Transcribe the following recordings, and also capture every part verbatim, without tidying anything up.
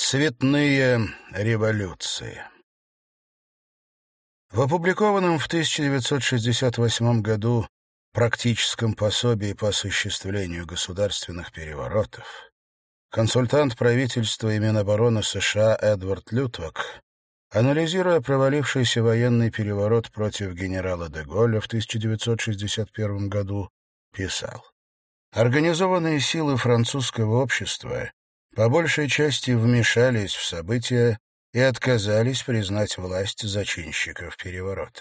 Цветные революции. В опубликованном в тысяча девятьсот шестьдесят восьмом году практическом пособии по осуществлению государственных переворотов консультант правительства и Минобороны США Эдвард Лютвак, анализируя провалившийся военный переворот против генерала де Голля в тысяча девятьсот шестьдесят первом году, писал: «Организованные силы французского общества по большей части вмешались в события и отказались признать власть зачинщиков переворота.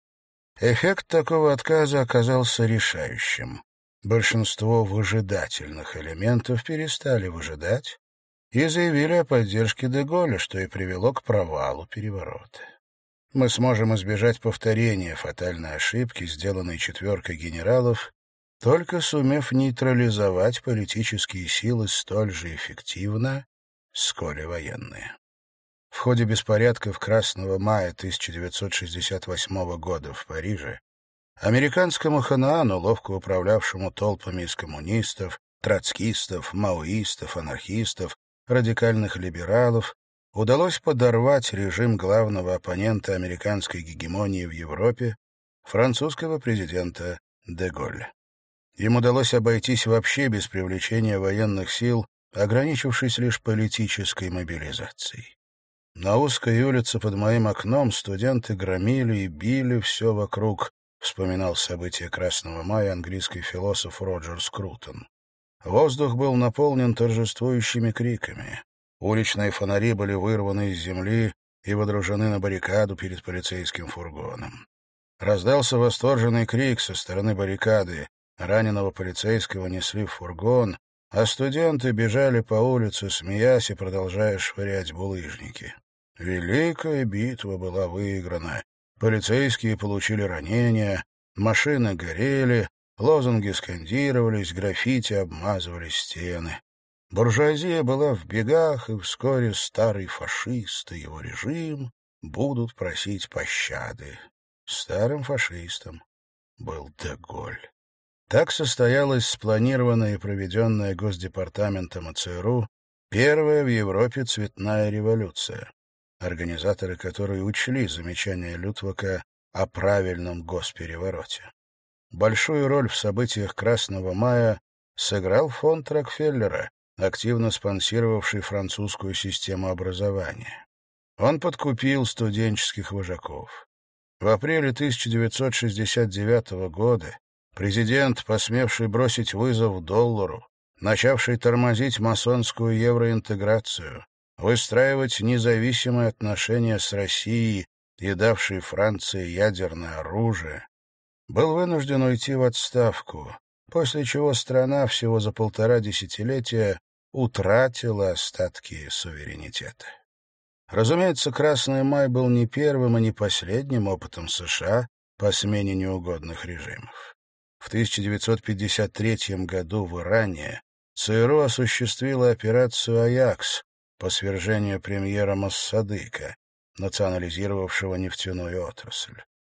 Эффект такого отказа оказался решающим. Большинство выжидательных элементов перестали выжидать и заявили о поддержке де Голля, что и привело к провалу переворота. Мы сможем избежать повторения фатальной ошибки, сделанной четверкой генералов, только сумев нейтрализовать политические силы столь же эффективно, сколь и военные». В ходе беспорядков Красного мая тысяча девятьсот шестьдесят восьмого года в Париже американскому Ханаану, ловко управлявшему толпами из коммунистов, троцкистов, маоистов, анархистов, радикальных либералов, удалось подорвать режим главного оппонента американской гегемонии в Европе, французского президента де Голля. Им удалось обойтись вообще без привлечения военных сил, ограничившись лишь политической мобилизацией. На узкой улице под моим окном студенты громили и били все вокруг, вспоминал события Красного мая английский философ Роджер Скрутон. Воздух был наполнен торжествующими криками. Уличные фонари были вырваны из земли и водружены на баррикаду перед полицейским фургоном. Раздался восторженный крик со стороны баррикады. Раненого полицейского несли в фургон, а студенты бежали по улице, смеясь и продолжая швырять булыжники. Великая битва была выиграна. Полицейские получили ранения, машины горели, лозунги скандировались, граффити обмазывали стены. Буржуазия была в бегах, и вскоре старый фашист и его режим будут просить пощады. Старым фашистом был де Голль. Так состоялась спланированная и проведенная Госдепартаментом и ЦРУ первая в Европе цветная революция, организаторы которой учли замечания Лютвака о правильном госперевороте. Большую роль в событиях Красного мая сыграл фонд Рокфеллера, активно спонсировавший французскую систему образования. Он подкупил студенческих вожаков. В апреле тысяча девятьсот шестьдесят девятого года президент, посмевший бросить вызов доллару, начавший тормозить масонскую евроинтеграцию, выстраивать независимые отношения с Россией и давший Франции ядерное оружие, был вынужден уйти в отставку, после чего страна всего за полтора десятилетия утратила остатки суверенитета. Разумеется, Красный май был не первым и не последним опытом США по смене неугодных режимов. В тысяча девятьсот пятьдесят третьем году в Иране ЦРУ осуществила операцию «Аякс» по свержению премьера Моссадыка, национализировавшего нефтяную отрасль.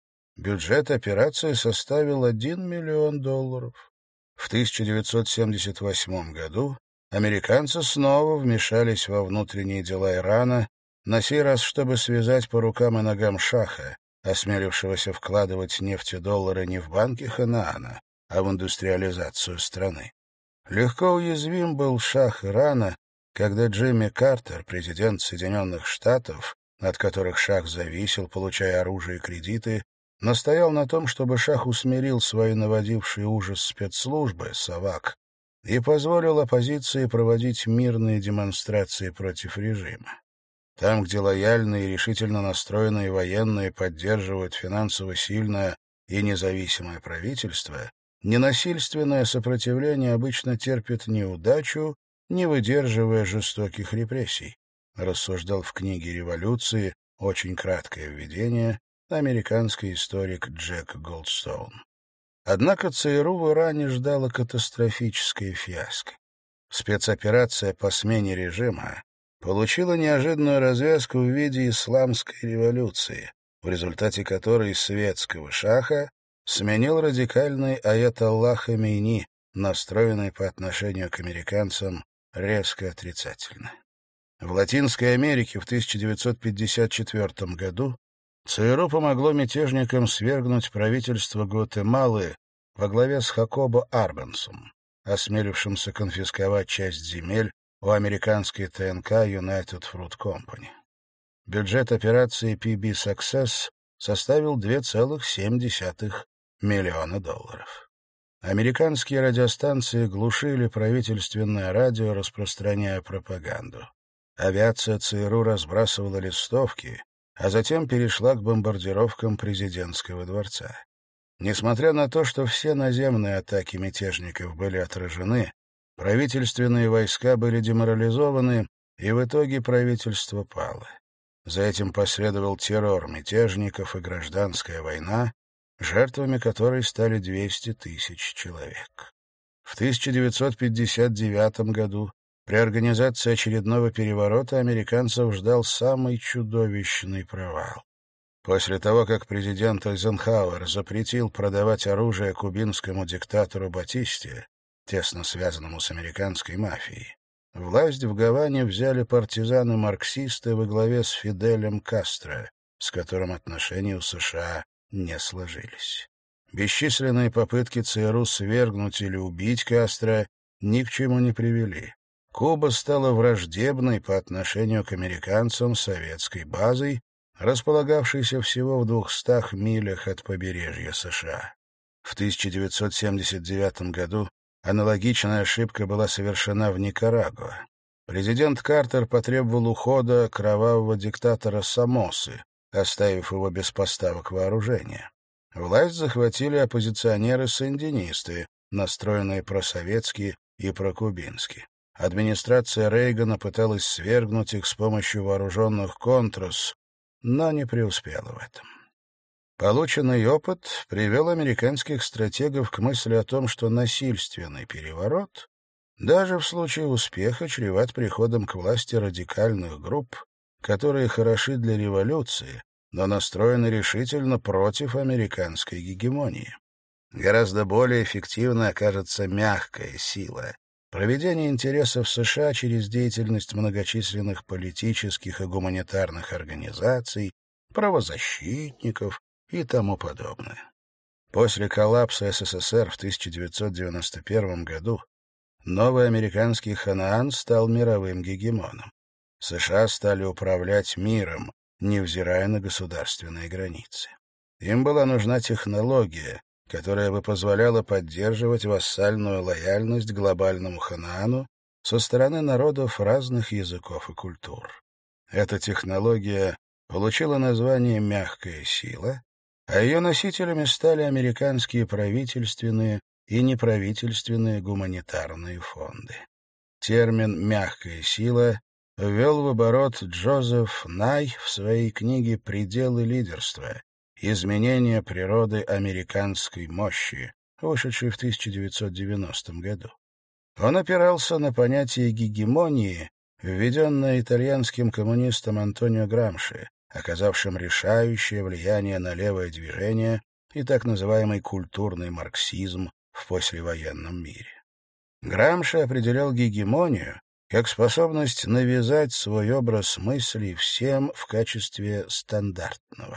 Бюджет операции составил один миллион долларов. В тысяча девятьсот семьдесят восьмом году американцы снова вмешались во внутренние дела Ирана, на сей раз, чтобы связать по рукам и ногам шаха, осмелившегося вкладывать нефтедоллары не в банки Ханаана, а в индустриализацию страны. Легко уязвим был шах Ирана, когда Джимми Картер, президент Соединенных Штатов, от которых шах зависел, получая оружие и кредиты, настоял на том, чтобы шах усмирил свои наводившие ужас спецслужбы, САВАК, и позволил оппозиции проводить мирные демонстрации против режима. Там, где лояльные и решительно настроенные военные поддерживают финансово сильное и независимое правительство, ненасильственное сопротивление обычно терпит неудачу, не выдерживая жестоких репрессий, рассуждал в книге «Революции. Очень краткое введение» американский историк Джек Голдстоун. Однако ЦРУ в Иране ждало катастрофическое фиаско. Спецоперация по смене режима получила неожиданную развязку в виде исламской революции, в результате которой светского шаха сменил радикальный аятолла Хамейни, настроенный по отношению к американцам резко отрицательно. В Латинской Америке в тысяча девятьсот пятьдесят четвёртом году ЦРУ помогло мятежникам свергнуть правительство Гватемалы во главе с Хакобо Арбенсом, осмелившимся конфисковать часть земель у американской ТНК United Fruit Company. Бюджет операции пи би Success составил два целых семь десятых миллиона долларов. Американские радиостанции глушили правительственное радио, распространяя пропаганду. Авиация ЦРУ разбрасывала листовки, а затем перешла к бомбардировкам президентского дворца. Несмотря на то, что все наземные атаки мятежников были отражены, правительственные войска были деморализованы, и в итоге правительство пало. За этим последовал террор мятежников и гражданская война, жертвами которой стали двести тысяч человек. В тысяча девятьсот пятьдесят девятом году при организации очередного переворота американцев ждал самый чудовищный провал. После того, как президент Эйзенхауэр запретил продавать оружие кубинскому диктатору Батисте, тесно связанному с американской мафией, власть в Гаване взяли партизаны-марксисты во главе с Фиделем Кастро, с которым отношения у США не сложились. Бесчисленные попытки ЦРУ свергнуть или убить Кастро ни к чему не привели. Куба стала враждебной по отношению к американцам советской базой, располагавшейся всего в двухстах милях от побережья США. В тысяча девятьсот семьдесят девятом году аналогичная ошибка была совершена в Никарагуа. Президент Картер потребовал ухода кровавого диктатора Сомосы, оставив его без поставок вооружения. Власть захватили оппозиционеры-сандинисты, настроенные просоветски и прокубински. Администрация Рейгана пыталась свергнуть их с помощью вооруженных контрас, но не преуспела в этом. Полученный опыт привел американских стратегов к мысли о том, что насильственный переворот, даже в случае успеха, чреват приходом к власти радикальных групп, которые хороши для революции, но настроены решительно против американской гегемонии. Гораздо более эффективной окажется мягкая сила — проведение интересов США через деятельность многочисленных политических и гуманитарных организаций, правозащитников и тому подобное. После коллапса СССР в тысяча девятьсот девяносто первом году новый американский Ханаан стал мировым гегемоном. США стали управлять миром, невзирая на государственные границы. Им была нужна технология, которая бы позволяла поддерживать вассальную лояльность глобальному Ханаану со стороны народов разных языков и культур. Эта технология получила название «мягкая сила», а ее носителями стали американские правительственные и неправительственные гуманитарные фонды. Термин «мягкая сила» ввел в оборот Джозеф Най в своей книге «Пределы лидерства. Изменение природы американской мощи», вышедшей в тысяча девятьсот девяностом году. Он опирался на понятие гегемонии, введенное итальянским коммунистом Антонио Грамши, оказавшим решающее влияние на левое движение и так называемый культурный марксизм в послевоенном мире. Грамши определял гегемонию как способность навязать свой образ мыслей всем в качестве стандартного.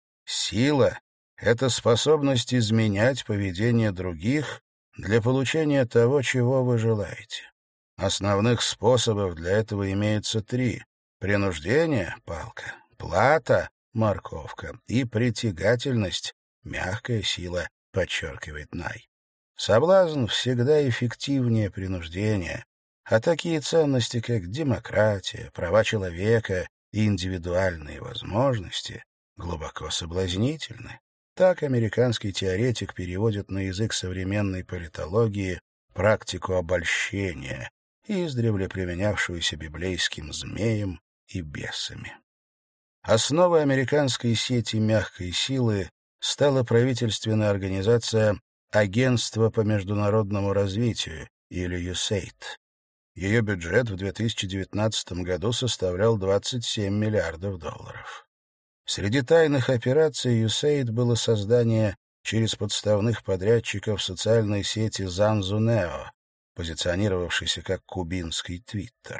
Сила — это способность изменять поведение других для получения того, чего вы желаете. Основных способов для этого имеется три: принуждение — палка, плата — морковка и притягательность — мягкая сила, подчеркивает Най. Соблазн всегда эффективнее принуждения, а такие ценности, как демократия, права человека и индивидуальные возможности, глубоко соблазнительны. Так американский теоретик переводит на язык современной политологии практику обольщения, издревле применявшуюся библейским змеем и бесами. Основой американской сети мягкой силы стала правительственная организация Агентство по международному развитию, или ю эйд. Ее бюджет в две тысячи девятнадцатом году составлял двадцать семь миллиардов долларов. Среди тайных операций ю эйд было создание через подставных подрядчиков социальной сети Занзунео, позиционировавшейся как кубинский Твиттер.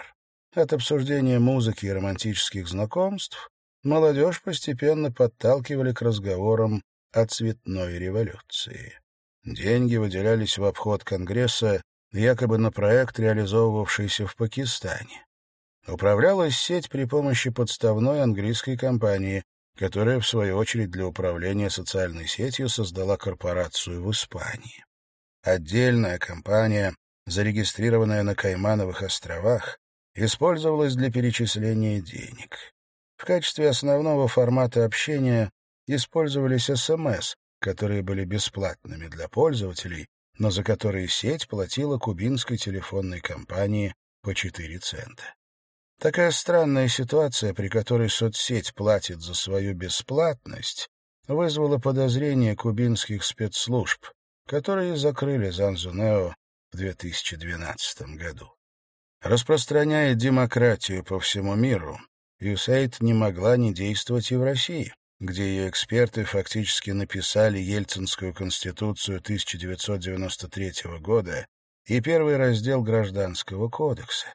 От обсуждения музыки и романтических знакомств молодежь постепенно подталкивали к разговорам о цветной революции. Деньги выделялись в обход Конгресса якобы на проект, реализовывавшийся в Пакистане. Управлялась сеть при помощи подставной английской компании, которая, в свою очередь, для управления социальной сетью создала корпорацию в Испании. Отдельная компания, зарегистрированная на Каймановых островах, использовалась для перечисления денег. В качестве основного формата общения использовались эс эм эс, которые были бесплатными для пользователей, но за которые сеть платила кубинской телефонной компании по четыре цента. Такая странная ситуация, при которой соцсеть платит за свою бесплатность, вызвала подозрения кубинских спецслужб, которые закрыли Занзунео в две тысячи двенадцатом году. Распространяя демократию по всему миру, ю эс эй ай ди не могла не действовать и в России, где ее эксперты фактически написали Ельцинскую конституцию тысяча девятьсот девяносто третьего года и первый раздел Гражданского кодекса.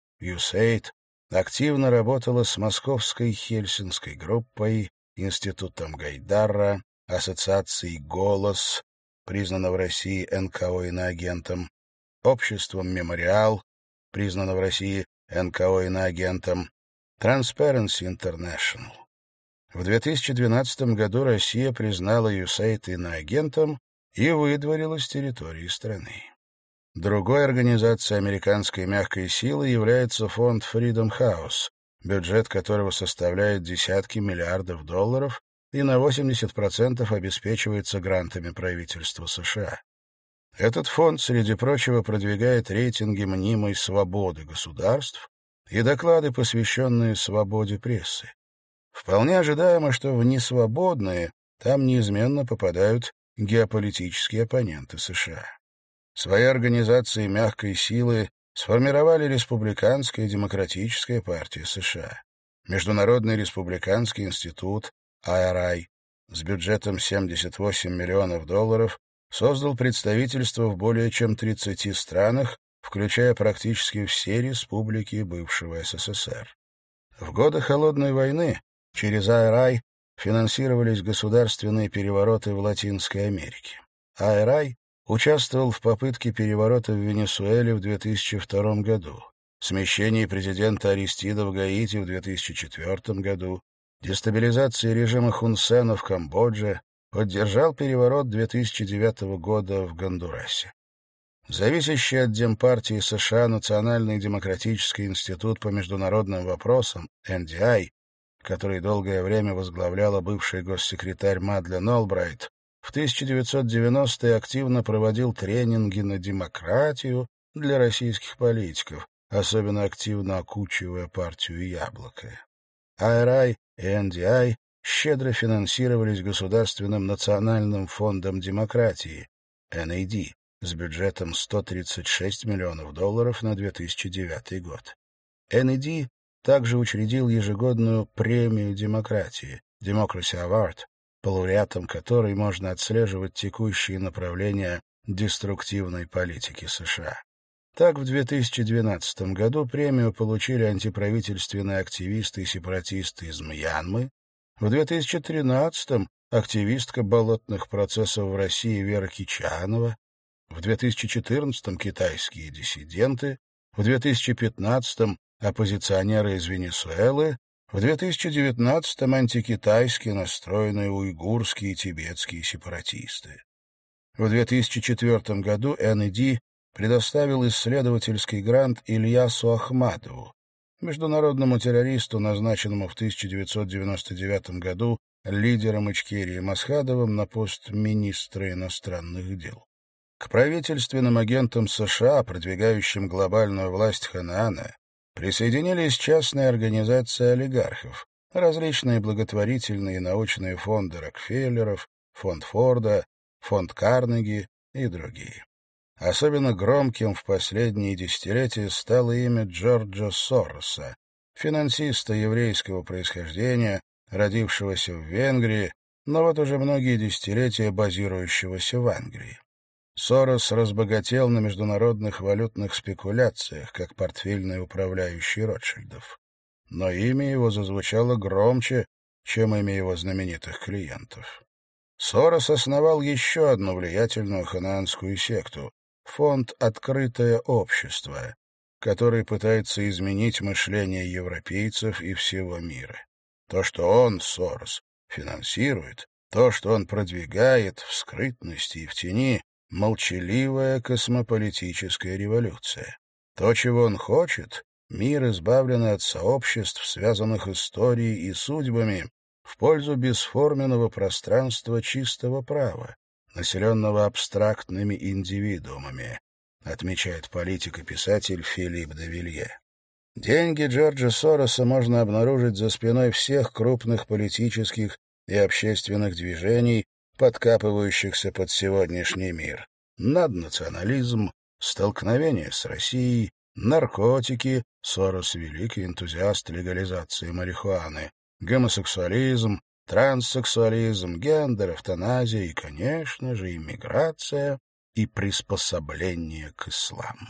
ю эс эй ай ди активно работала с Московской Хельсинской группой, Институтом Гайдара, Ассоциацией «Голос», признана в России эн ка о иноагентом, Обществом «Мемориал», признана в России эн ка о иноагентом, Transparency International. В две тысячи двенадцатом году Россия признала ю эс эй ай ди иноагентом и выдворила с территории страны. Другой организацией американской мягкой силы является фонд Freedom House, бюджет которого составляет десятки миллиардов долларов и на восемьдесят процентов обеспечивается грантами правительства США. Этот фонд, среди прочего, продвигает рейтинги мнимой свободы государств и доклады, посвященные свободе прессы. Вполне ожидаемо, что в несвободные там неизменно попадают геополитические оппоненты США. Свои организации мягкой силы сформировали Республиканская и Демократическая партия США, Международный республиканский институт ай ар ай с бюджетом семьдесят восемь миллионов долларов создал представительство в более чем тридцати странах, включая практически все республики бывшего эс эс эс эр. В годы Холодной войны через ай ар ай финансировались государственные перевороты в Латинской Америке. ай ар ай участвовал в попытке переворота в Венесуэле в две тысячи втором году, смещении президента Аристида в Гаити в две тысячи четвёртом году, дестабилизации режима Хун Сена в Камбодже, поддержал переворот две тысячи девятого года в Гондурасе. Зависящий от Демпартии США Национальный демократический институт по международным вопросам, эн ди ай, который долгое время возглавляла бывший госсекретарь Мадлен Олбрайт, в тысяча девятьсот девяностые активно проводил тренинги на демократию для российских политиков, особенно активно окучивая партию «Яблоко». ай ар ай и эн ди ай щедро финансировались Государственным национальным фондом демократии, эн эй ди, с бюджетом сто тридцать шесть миллионов долларов на две тысячи девятый год. эн эй ди также учредил ежегодную премию демократии Democracy Award, по лауреатам которой можно отслеживать текущие направления деструктивной политики США. Так, в две тысячи двенадцатом году премию получили антиправительственные активисты и сепаратисты из Мьянмы, в две тысячи тринадцатом активистка болотных процессов в России Вера Кичанова, в две тысячи четырнадцатом китайские диссиденты, в две тысячи пятнадцатом оппозиционеры из Венесуэлы, в две тысячи девятнадцатом антикитайски настроенные уйгурские и тибетские сепаратисты. В две тысячи четвёртом году эн эй ди предоставил исследовательский грант Ильясу Ахмадову, международному террористу, назначенному в тысяча девятьсот девяносто девятом году лидером Ичкерии Масхадовым на пост министра иностранных дел. К правительственным агентам США, продвигающим глобальную власть Ханаана, присоединились частные организации олигархов, различные благотворительные и научные фонды Рокфеллеров, фонд Форда, фонд Карнеги и другие. Особенно громким в последние десятилетия стало имя Джорджа Сороса, финансиста еврейского происхождения, родившегося в Венгрии, но вот уже многие десятилетия базирующегося в Англии. Сорос разбогател на международных валютных спекуляциях, как портфельный управляющий Ротшильдов. Но имя его зазвучало громче, чем имя его знаменитых клиентов. Сорос основал еще одну влиятельную ханаанскую секту — фонд «Открытое общество», который пытается изменить мышление европейцев и всего мира. То, что он, Сорос, финансирует, то, что он продвигает в скрытности и в тени — молчаливая космополитическая революция. То, чего он хочет — мир, избавленный от сообществ, связанных историей и судьбами, в пользу бесформенного пространства чистого права, населенного абстрактными индивидуумами, отмечает политик и писатель Филипп де Вилье. Деньги Джорджа Сороса можно обнаружить за спиной всех крупных политических и общественных движений, подкапывающихся под сегодняшний мир. Наднационализм, столкновение с Россией, наркотики, Сорос — великий энтузиаст легализации марихуаны, гомосексуализм, транссексуализм, гендер, эвтаназия и, конечно же, иммиграция и приспособление к исламу.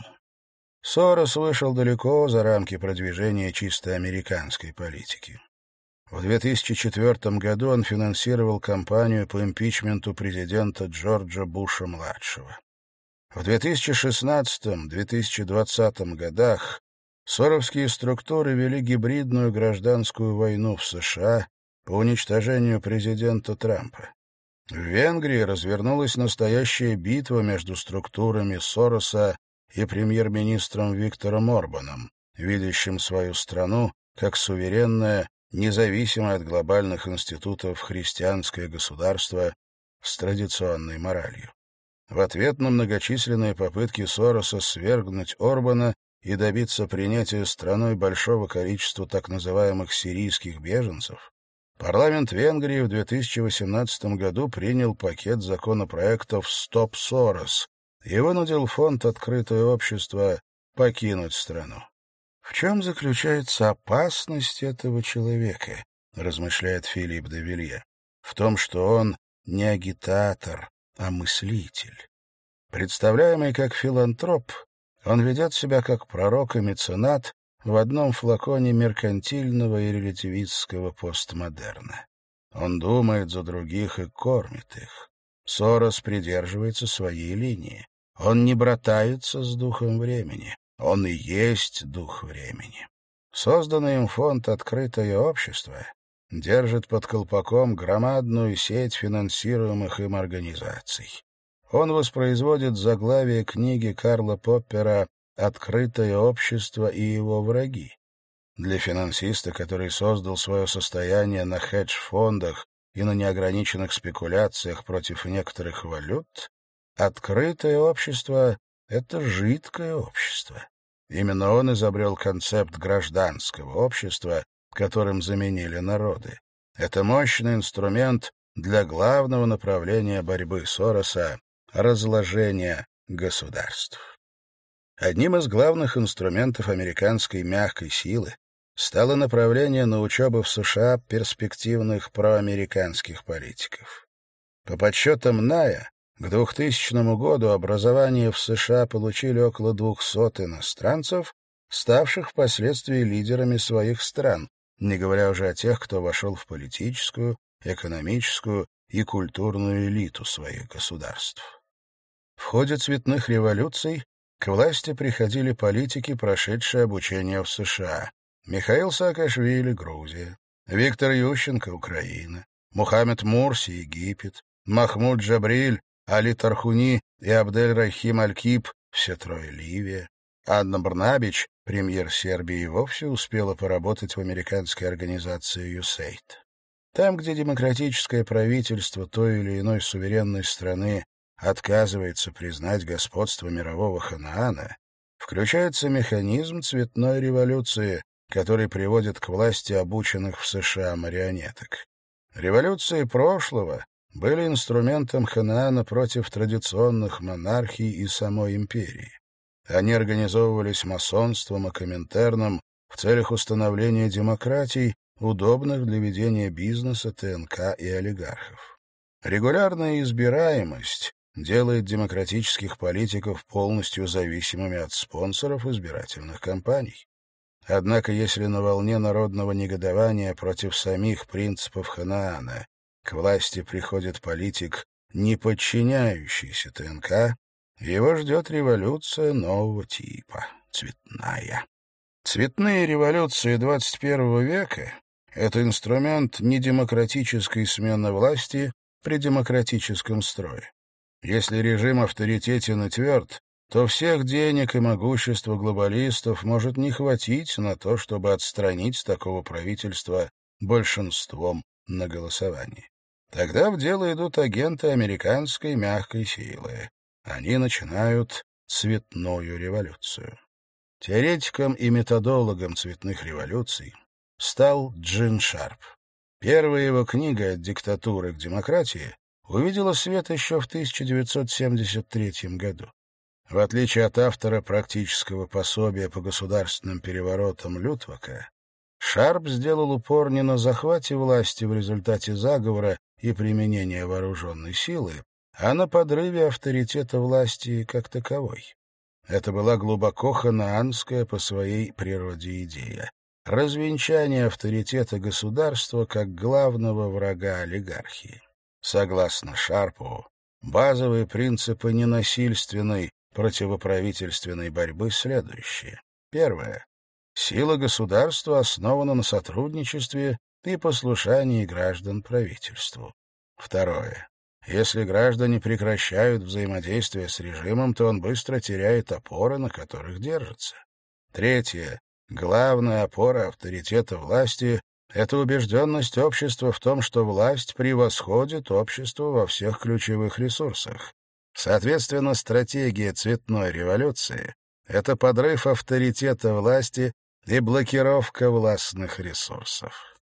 Сорос вышел далеко за рамки продвижения чисто американской политики. В две тысячи четвёртом году он финансировал кампанию по импичменту президента Джорджа Буша-младшего. В две тысячи шестнадцатом — две тысячи двадцатом годах соровские структуры вели гибридную гражданскую войну в США по уничтожению президента Трампа. В Венгрии развернулась настоящая битва между структурами Сороса и премьер-министром Виктором Орбаном, видящим свою страну как суверенное, независимое от глобальных институтов христианское государство с традиционной моралью. В ответ на многочисленные попытки Сороса свергнуть Орбана и добиться принятия страной большого количества так называемых сирийских беженцев, парламент Венгрии в две тысячи восемнадцатом году принял пакет законопроектов «Стоп Сорос» и вынудил фонд «Открытое общество» покинуть страну. «В чем заключается опасность этого человека?» — размышляет Филипп де Вилье. «В том, что он не агитатор, а мыслитель. Представляемый как филантроп, он ведет себя как пророк и меценат в одном флаконе меркантильного и релятивистского постмодерна. Он думает за других и кормит их. Сорос придерживается своей линии. Он не братается с духом времени. Он и есть дух времени. Созданный им фонд «Открытое общество» держит под колпаком громадную сеть финансируемых им организаций. Он воспроизводит заглавие книги Карла Поппера «Открытое общество и его враги». Для финансиста, который создал свое состояние на хедж-фондах и на неограниченных спекуляциях против некоторых валют, открытое общество — это жидкое общество. Именно он изобрел концепт гражданского общества, которым заменили народы. Это мощный инструмент для главного направления борьбы Сороса — разложения государств. Одним из главных инструментов американской мягкой силы стало направление на учебу в США перспективных проамериканских политиков. По подсчетам Ная, к двухтысячному году образование в США получили около двухсот иностранцев, ставших впоследствии лидерами своих стран, не говоря уже о тех, кто вошел в политическую, экономическую и культурную элиту своих государств. В ходе цветных революций к власти приходили политики, прошедшие обучение в США. Михаил Саакашвили — Грузия, Виктор Ющенко — Украина, Мухаммед Мурси — Египет, Махмуд Джабриль, Али Тархуни и Абдель-Рахим Аль-Киб — все трое Ливия. Анна Брнабич, премьер Сербии, вовсе успела поработать в американской организации ю эс эй ай ди. Там, где демократическое правительство той или иной суверенной страны отказывается признать господство мирового Ханаана, включается механизм цветной революции, который приводит к власти обученных в США марионеток. Революции прошлого были инструментом Ханаана против традиционных монархий и самой империи. Они организовывались масонством и Коминтерном в целях установления демократий, удобных для ведения бизнеса, ТНК и олигархов. Регулярная избираемость делает демократических политиков полностью зависимыми от спонсоров избирательных кампаний. Однако, если на волне народного негодования против самих принципов Ханаана к власти приходит политик, не подчиняющийся ТНК, его ждет революция нового типа — цветная. Цветные революции двадцать первого века — это инструмент недемократической смены власти при демократическом строе. Если режим авторитетен и тверд, то всех денег и могущества глобалистов может не хватить на то, чтобы отстранить такого правительства большинством на голосовании. Тогда в дело идут агенты американской мягкой силы. Они начинают цветную революцию. Теоретиком и методологом цветных революций стал Джин Шарп. Первая его книга «От диктатуры к демократии» увидела свет еще в тысяча девятьсот семьдесят третьем году. В отличие от автора практического пособия по государственным переворотам Лютвака, Шарп сделал упор не на захвате власти в результате заговора и применения вооруженной силы, а на подрыве авторитета власти как таковой. Это была глубоко ханаанская по своей природе идея — развенчание авторитета государства как главного врага олигархии. Согласно Шарпу, базовые принципы ненасильственной противоправительственной борьбы следующие. Первое. Сила государства основана на сотрудничестве и послушании граждан правительству. Второе. Если граждане прекращают взаимодействие с режимом, то он быстро теряет опоры, на которых держится. Третье. Главная опора авторитета власти — это убежденность общества в том, что власть превосходит общество во всех ключевых ресурсах. Соответственно, стратегия цветной революции — это подрыв авторитета власти и блокировка властных ресурсов.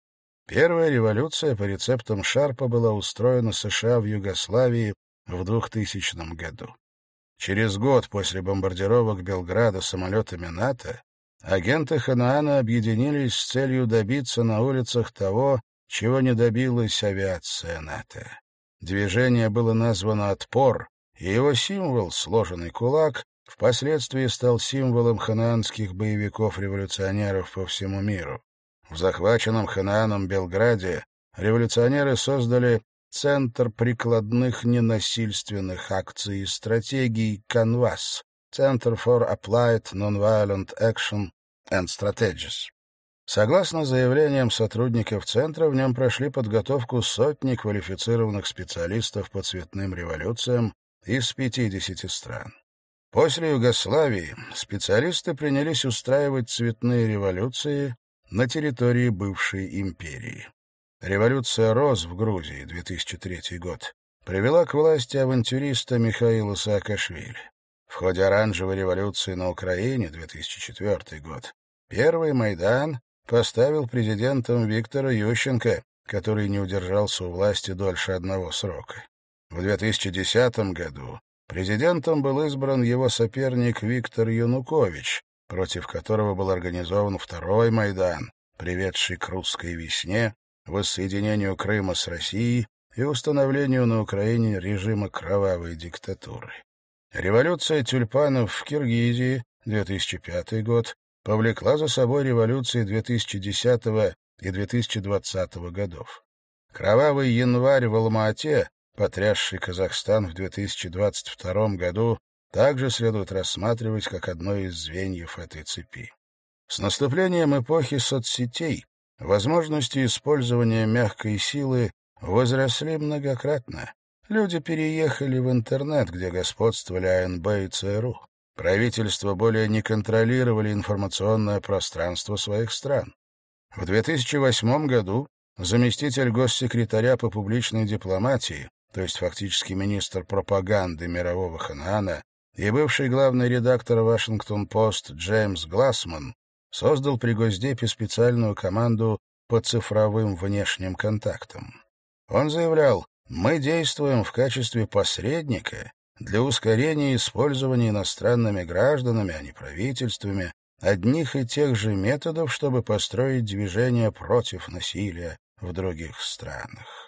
Первая революция по рецептам Шарпа была устроена США в Югославии в двухтысячном году. Через год после бомбардировок Белграда самолетами НАТО агенты Ханаана объединились с целью добиться на улицах того, чего не добилась авиация НАТО. Движение было названо «Отпор», и его символ, сложенный кулак, впоследствии стал символом ханаанских боевиков-революционеров по всему миру. В захваченном Ханааном Белграде революционеры создали Центр прикладных ненасильственных акций и стратегий «Canvas» — Center for Applied Nonviolent Action and Strategies. Согласно заявлениям сотрудников Центра, в нем прошли подготовку сотни квалифицированных специалистов по цветным революциям из пятидесяти стран. После Югославии специалисты принялись устраивать цветные революции на территории бывшей империи. Революция роз в Грузии, две тысячи третий год, привела к власти авантюриста Михаила Саакашвили. В ходе оранжевой революции на Украине, две тысячи четвёртый год, первый Майдан поставил президентом Виктора Ющенко, который не удержался у власти дольше одного срока. В две тысячи десятом году президентом был избран его соперник Виктор Янукович, против которого был организован второй Майдан, приведший к русской весне, воссоединению Крыма с Россией и установлению на Украине режима кровавой диктатуры. Революция тюльпанов в Киргизии, две тысячи пятый год, повлекла за собой революции две тысячи десятого и две тысячи двадцатого годов. Кровавый январь в Алма-Ате, потрясший Казахстан в две тысячи двадцать втором году, также следует рассматривать как одно из звеньев этой цепи. С наступлением эпохи соцсетей возможности использования мягкой силы возросли многократно. Люди переехали в интернет, где господствовали А Н Б и Ц Р У. Правительства более не контролировали информационное пространство своих стран. В две тысячи восьмом году заместитель госсекретаря по публичной дипломатии, то есть фактически министр пропаганды мирового Ханаана, и бывший главный редактор «Вашингтон-Пост» Джеймс Глассман создал при Госдепе специальную команду по цифровым внешним контактам. Он заявлял: «Мы действуем в качестве посредника для ускорения использования иностранными гражданами, а не правительствами, одних и тех же методов, чтобы построить движение против насилия в других странах».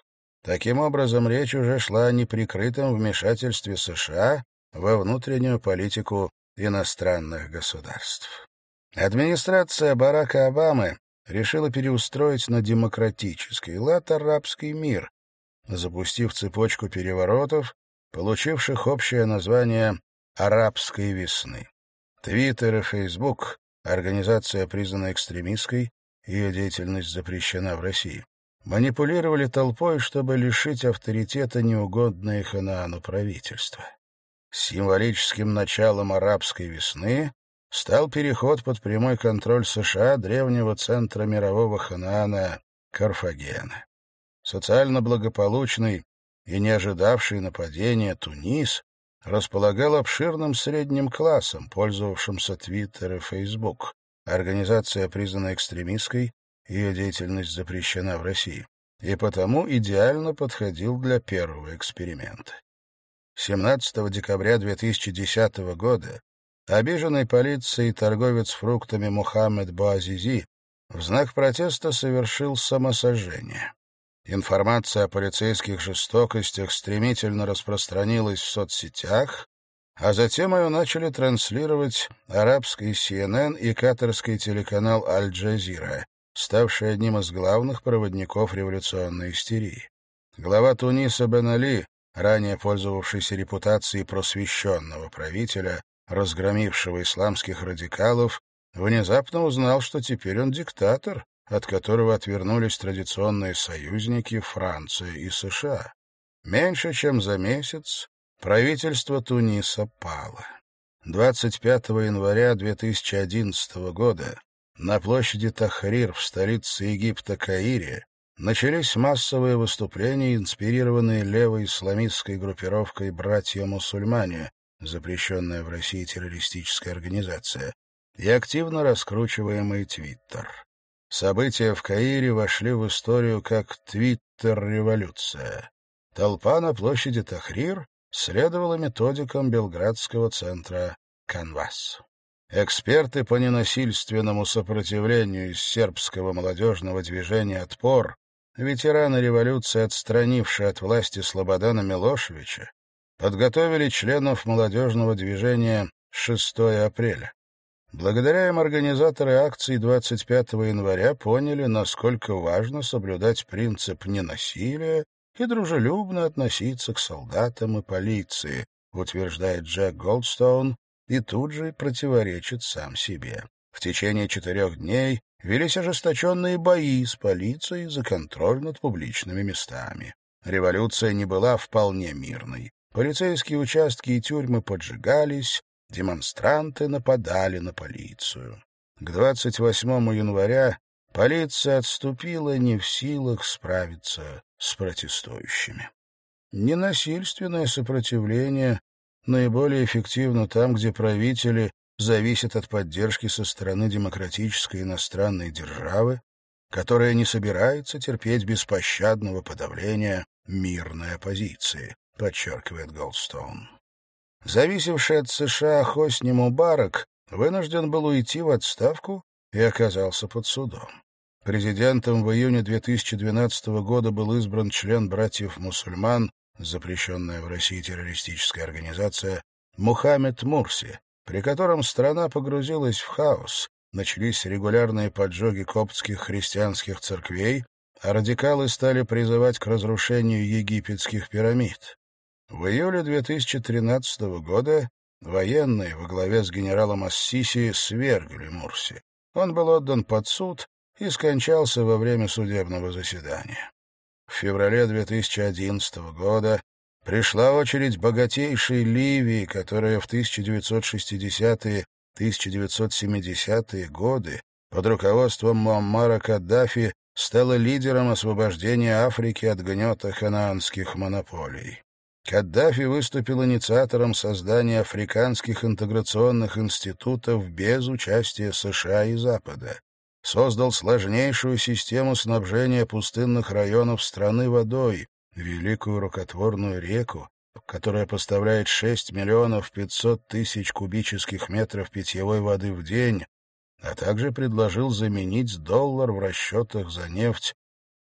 Таким образом, речь уже шла о неприкрытом вмешательстве США во внутреннюю политику иностранных государств. Администрация Барака Обамы решила переустроить на демократический лад арабский мир, запустив цепочку переворотов, получивших общее название «Арабской весны». Твиттер и Фейсбук, организация, признанная экстремистской, ее деятельность запрещена в России, манипулировали толпой, чтобы лишить авторитета неугодное Ханаану правительство. Символическим началом арабской весны стал переход под прямой контроль США древнего центра мирового Ханаана Карфагена. Социально благополучный и не ожидавший нападения Тунис располагал обширным средним классом, пользовавшимся Твиттер и Фейсбук. Организация, признанная экстремистской, ее деятельность запрещена в России, и потому идеально подходил для первого эксперимента. семнадцатого декабря две тысячи десятого года обиженный полицией торговец фруктами Мухаммед Бouазизи в знак протеста совершил самосожжение. Информация о полицейских жестокостях стремительно распространилась в соцсетях, а затем ее начали транслировать арабский си эн эн и катарский телеканал Аль-Джазира, ставший одним из главных проводников революционной истерии. Глава Туниса Бен Али, ранее пользовавшийся репутацией просвещенного правителя, разгромившего исламских радикалов, внезапно узнал, что теперь он диктатор, от которого отвернулись традиционные союзники Франция и США. Меньше чем за месяц правительство Туниса пало. двадцать пятого января две тысячи одиннадцатого года на площади Тахрир в столице Египта Каире начались массовые выступления, инспирированные левой исламистской группировкой «Братья-мусульмане», запрещенная в России террористическая организация, и активно раскручиваемый Твиттер. События в Каире вошли в историю как «Твиттер-революция». Толпа на площади Тахрир следовала методикам белградского центра «Канвас». Эксперты по ненасильственному сопротивлению из сербского молодежного движения «Отпор», ветераны революции, отстранившие от власти Слободана Милошевича, подготовили членов молодежного движения шестого апреля. Благодаря им организаторы акции двадцать пятого января поняли, насколько важно соблюдать принцип ненасилия и дружелюбно относиться к солдатам и полиции, утверждает Джек Голдстоун, и тут же противоречит сам себе. В течение четырех дней велись ожесточенные бои с полицией за контроль над публичными местами. Революция не была вполне мирной. Полицейские участки и тюрьмы поджигались, демонстранты нападали на полицию. К двадцать восьмому января полиция отступила, не в силах справиться с протестующими. Ненасильственное сопротивление наиболее эффективно там, где правители зависят от поддержки со стороны демократической иностранной державы, которая не собирается терпеть беспощадного подавления мирной оппозиции, подчеркивает Голдстоун. Зависевший от США Хосни Мубарак вынужден был уйти в отставку и оказался под судом. Президентом в июне две тысячи двенадцатого года был избран член братьев-мусульман, запрещенная в России террористическая организация, Мухаммед Мурси, при котором страна погрузилась в хаос, начались регулярные поджоги коптских христианских церквей, а радикалы стали призывать к разрушению египетских пирамид. В июле две тысячи тринадцатого года военные во главе с генералом ас-Сиси свергли Мурси. Он был отдан под суд и скончался во время судебного заседания. В феврале две тысячи одиннадцатого года пришла очередь богатейшей Ливии, которая в тысяча девятьсот шестидесятые — тысяча девятьсот семидесятые годы под руководством Муаммара Каддафи стала лидером освобождения Африки от гнета ханаанских монополий. Каддафи выступил инициатором создания африканских интеграционных институтов без участия США и Запада. Создал сложнейшую систему снабжения пустынных районов страны водой, великую рукотворную реку, которая поставляет шесть миллионов пятьсот тысяч кубических метров питьевой воды в день, а также предложил заменить доллар в расчетах за нефть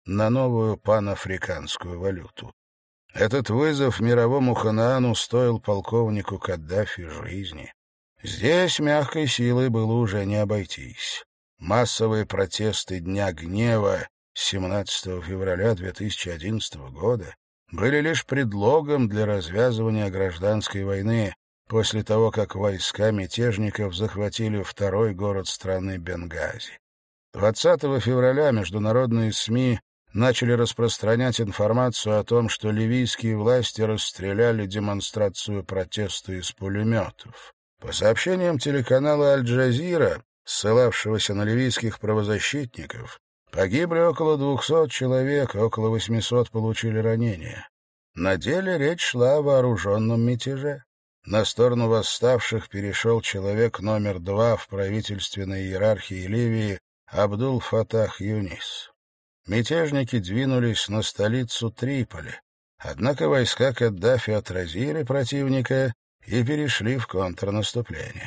на новую панафриканскую валюту. Этот вызов мировому Ханаану стоил полковнику Каддафи жизни. Здесь мягкой силой было уже не обойтись. Массовые протесты Дня гнева семнадцатого февраля две тысячи одиннадцатого года были лишь предлогом для развязывания гражданской войны после того, как войска мятежников захватили второй город страны Бенгази. двадцатого февраля международные СМИ начали распространять информацию о том, что ливийские власти расстреляли демонстрацию протеста из пулеметов. По сообщениям телеканала «Аль-Джазира», ссылавшегося на ливийских правозащитников, погибли около двухсот человек, около восьмисот получили ранения. На деле речь шла о вооруженном мятеже. На сторону восставших перешел человек номер два в правительственной иерархии Ливии Абдул-Фатах Юнис. Мятежники двинулись на столицу Триполи, однако войска Каддафи отразили противника и перешли в контрнаступление.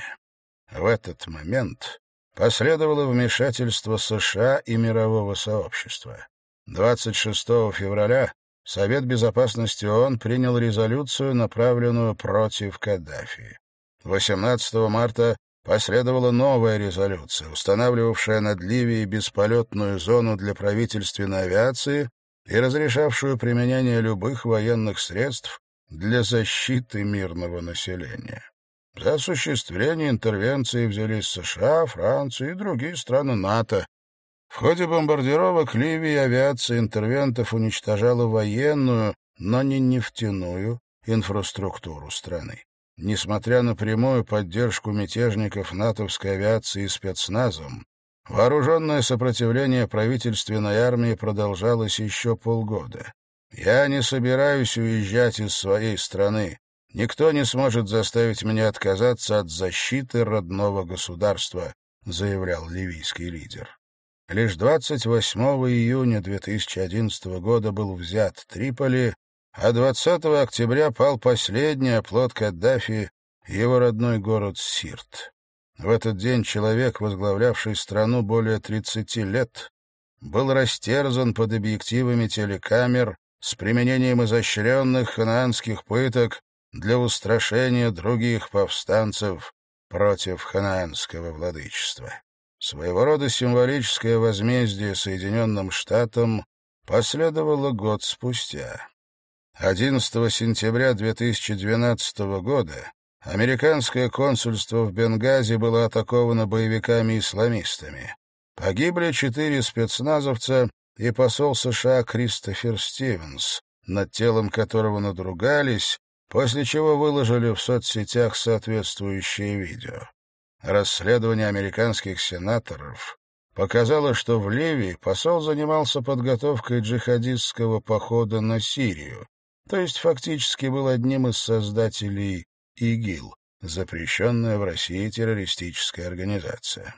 В этот момент последовало вмешательство США и мирового сообщества. двадцать шестого февраля Совет Безопасности ООН принял резолюцию, направленную против Каддафи. восемнадцатого марта последовала новая резолюция, устанавливавшая над Ливией бесполетную зону для правительственной авиации и разрешавшую применение любых военных средств для защиты мирного населения. За осуществление интервенции взялись США, Франция и другие страны НАТО. В ходе бомбардировок Ливии авиация интервентов уничтожала военную, но не нефтяную инфраструктуру страны. Несмотря на прямую поддержку мятежников натовской авиации и спецназом, вооруженное сопротивление правительственной армии продолжалось еще полгода. «Я не собираюсь уезжать из своей страны. Никто не сможет заставить меня отказаться от защиты родного государства», заявлял ливийский лидер. Лишь двадцать восьмого июня две тысячи одиннадцатого года был взят Триполи, а двадцатого октября пал последний оплот Каддафи, его родной город Сирт. В этот день человек, возглавлявший страну более тридцати лет, был растерзан под объективами телекамер с применением изощренных ханаанских пыток для устрашения других повстанцев против ханаанского владычества. Своего рода символическое возмездие Соединенным Штатам последовало год спустя. одиннадцатого сентября две тысячи двенадцатого года американское консульство в Бенгази было атаковано боевиками-исламистами. Погибли четыре спецназовца и посол США Кристофер Стивенс, над телом которого надругались, после чего выложили в соцсетях соответствующее видео. Расследование американских сенаторов показало, что в Ливии посол занимался подготовкой джихадистского похода на Сирию, то есть фактически был одним из создателей ИГИЛ, запрещенная в России террористическая организация.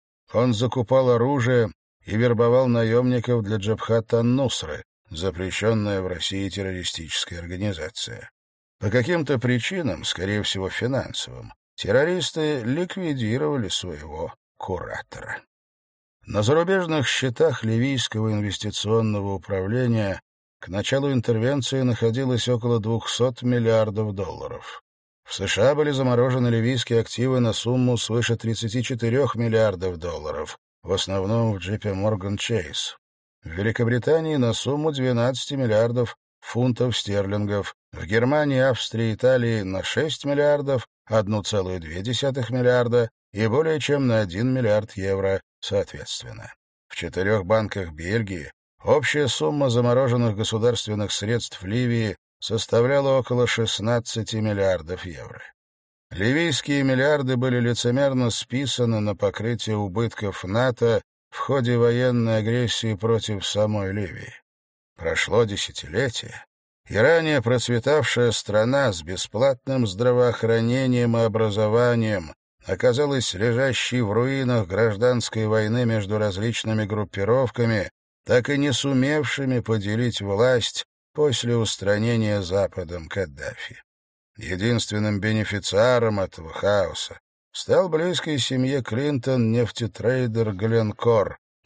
Он закупал оружие и вербовал наемников для Джабхат ан-Нусры, запрещенная в России террористическая организация. По каким-то причинам, скорее всего финансовым, террористы ликвидировали своего куратора. На зарубежных счетах Ливийского инвестиционного управления к началу интервенции находилось около двухсот миллиардов долларов. В США были заморожены ливийские активы на сумму свыше тридцати четырёх миллиардов долларов, в основном в джей пи Morgan Chase. В Великобритании на сумму двенадцати миллиардов фунтов стерлингов, в Германии, Австрии и Италии на шесть миллиардов, одна целая две десятых миллиарда и более чем на один миллиард евро, соответственно. В четырех банках Бельгии общая сумма замороженных государственных средств в Ливии составляла около шестнадцати миллиардов евро. Ливийские миллиарды были лицемерно списаны на покрытие убытков НАТО в ходе военной агрессии против самой Ливии. Прошло десятилетие, и ранее процветавшая страна с бесплатным здравоохранением и образованием оказалась лежащей в руинах гражданской войны между различными группировками, так и не сумевшими поделить власть после устранения Западом Каддафи. Единственным бенефициаром этого хаоса стал близкой семье Клинтон нефтетрейдер Гленкор,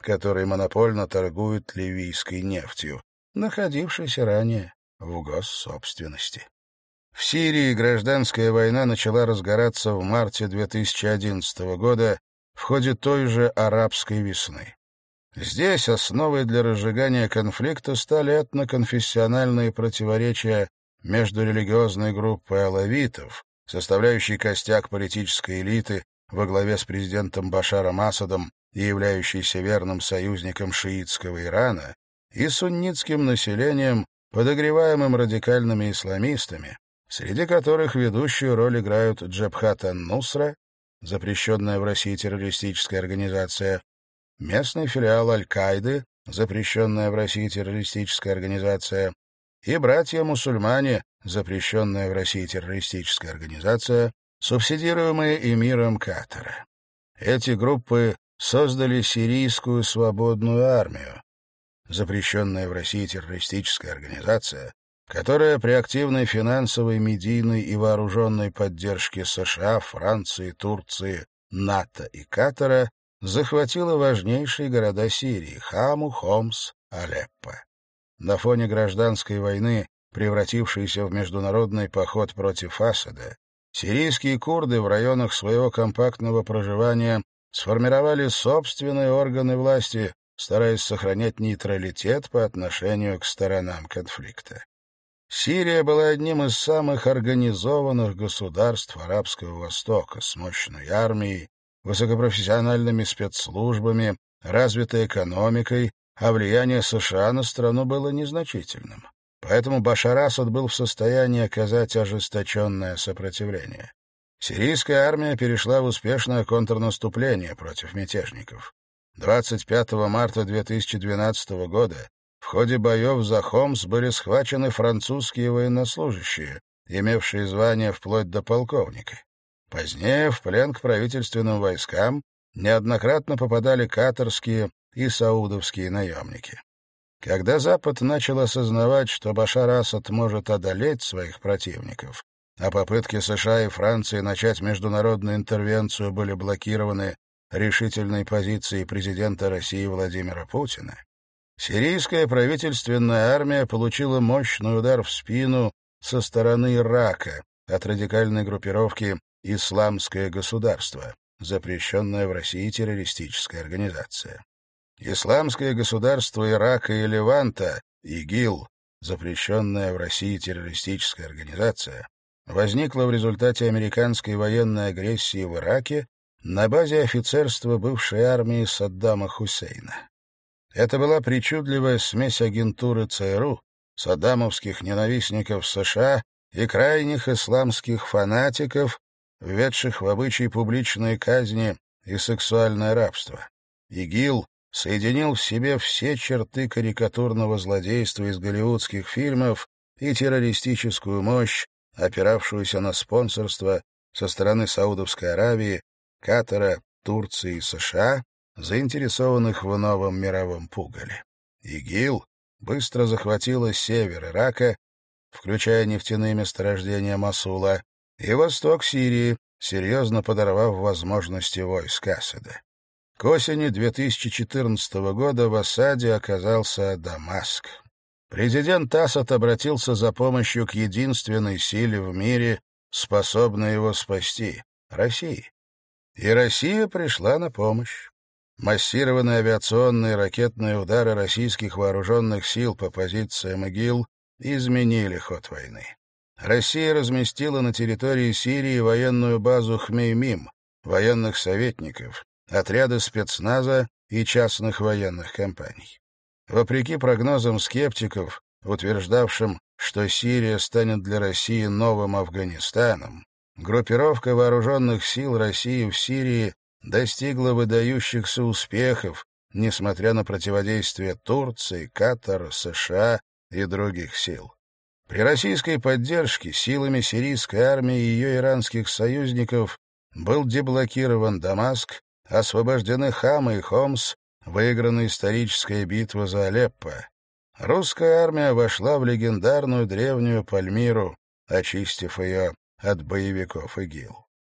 который монопольно торгует ливийской нефтью, находившейся ранее в госсобственности. В Сирии гражданская война начала разгораться в марте две тысячи одиннадцатого года в ходе той же арабской весны. Здесь основой для разжигания конфликта стали этноконфессиональные противоречия между религиозной группой алавитов, составляющей костяк политической элиты во главе с президентом Башаром Асадом и являющейся верным союзником шиитского Ирана, и суннитским населением, подогреваемым радикальными исламистами, среди которых ведущую роль играют Джабхат ан-Нусра, запрещенная в России террористическая организация, местный филиал Аль-Каиды, запрещенная в России террористическая организация, и братья-мусульмане, запрещенная в России террористическая организация, субсидируемые эмиром Катара. Эти группы создали Сирийскую свободную армию, запрещенная в России террористическая организация, которая при активной финансовой, медийной и вооруженной поддержке США, Франции, Турции, НАТО и Катара захватила важнейшие города Сирии — Хаму, Хомс, Алеппо. На фоне гражданской войны, превратившейся в международный поход против Асада, сирийские курды в районах своего компактного проживания сформировали собственные органы власти, стараясь сохранять нейтралитет по отношению к сторонам конфликта. Сирия была одним из самых организованных государств Арабского Востока с мощной армией, высокопрофессиональными спецслужбами, развитой экономикой, а влияние США на страну было незначительным. Поэтому Башар Асад был в состоянии оказать ожесточенное сопротивление. Сирийская армия перешла в успешное контрнаступление против мятежников. двадцать пятого марта две тысячи двенадцатого года в ходе боев за Хомс были схвачены французские военнослужащие, имевшие звание вплоть до полковника. Позднее в плен к правительственным войскам неоднократно попадали катарские и саудовские наемники. Когда Запад начал осознавать, что Башар Асад может одолеть своих противников, а попытки США и Франции начать международную интервенцию были блокированы решительной позицией президента России Владимира Путина, сирийская правительственная армия получила мощный удар в спину со стороны Ирака от радикальной группировки «Исламское государство», запрещенная в России террористическая организация. Исламское государство Ирака и Леванта, ИГИЛ, запрещенная в России террористическая организация, возникла в результате американской военной агрессии в Ираке на базе офицерства бывшей армии Саддама Хусейна. Это была причудливая смесь агентуры ЦРУ, саддамовских ненавистников США и крайних исламских фанатиков, введших в обычай публичные казни и сексуальное рабство. ИГИЛ соединил в себе все черты карикатурного злодейства из голливудских фильмов и террористическую мощь, опиравшуюся на спонсорство со стороны Саудовской Аравии, Катара, Турции и США, заинтересованных в новом мировом пугале. ИГИЛ быстро захватила север Ирака, включая нефтяные месторождения Мосула, и восток Сирии, серьезно подорвав возможности войск Асада. К осени две тысячи четырнадцатого года в осаде оказался Дамаск. Президент Асад обратился за помощью к единственной силе в мире, способной его спасти — России. И Россия пришла на помощь. Массированные авиационные и ракетные удары российских вооруженных сил по позициям ИГИЛ изменили ход войны. Россия разместила на территории Сирии военную базу Хмеймим, военных советников, отряды спецназа и частных военных компаний. Вопреки прогнозам скептиков, утверждавшим, что Сирия станет для России новым Афганистаном, группировка вооруженных сил России в Сирии достигла выдающихся успехов, несмотря на противодействие Турции, Катара, США и других сил. При российской поддержке силами сирийской армии и ее иранских союзников был деблокирован Дамаск, освобождены Хама и Хомс, выиграна историческая битва за Алеппо. Русская армия вошла в легендарную древнюю Пальмиру, очистив ее от боевиков ИГИЛ.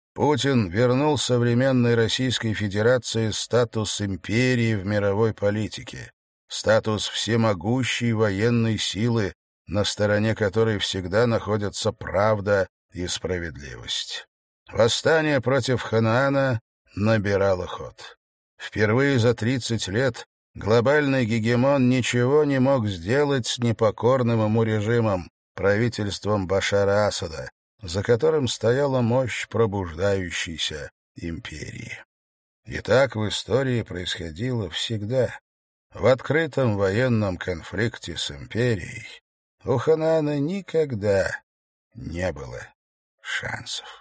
Путин вернул современной Российской Федерации статус империи в мировой политике, статус всемогущей военной силы, на стороне которой всегда находятся правда и справедливость. Восстание против Ханаана набирало ход. Впервые за тридцать лет глобальный гегемон ничего не мог сделать с непокорным ему режимом, правительством Башара Асада, за которым стояла мощь пробуждающейся империи. И так в истории происходило всегда. В открытом военном конфликте с империей у Ханаана никогда не было шансов.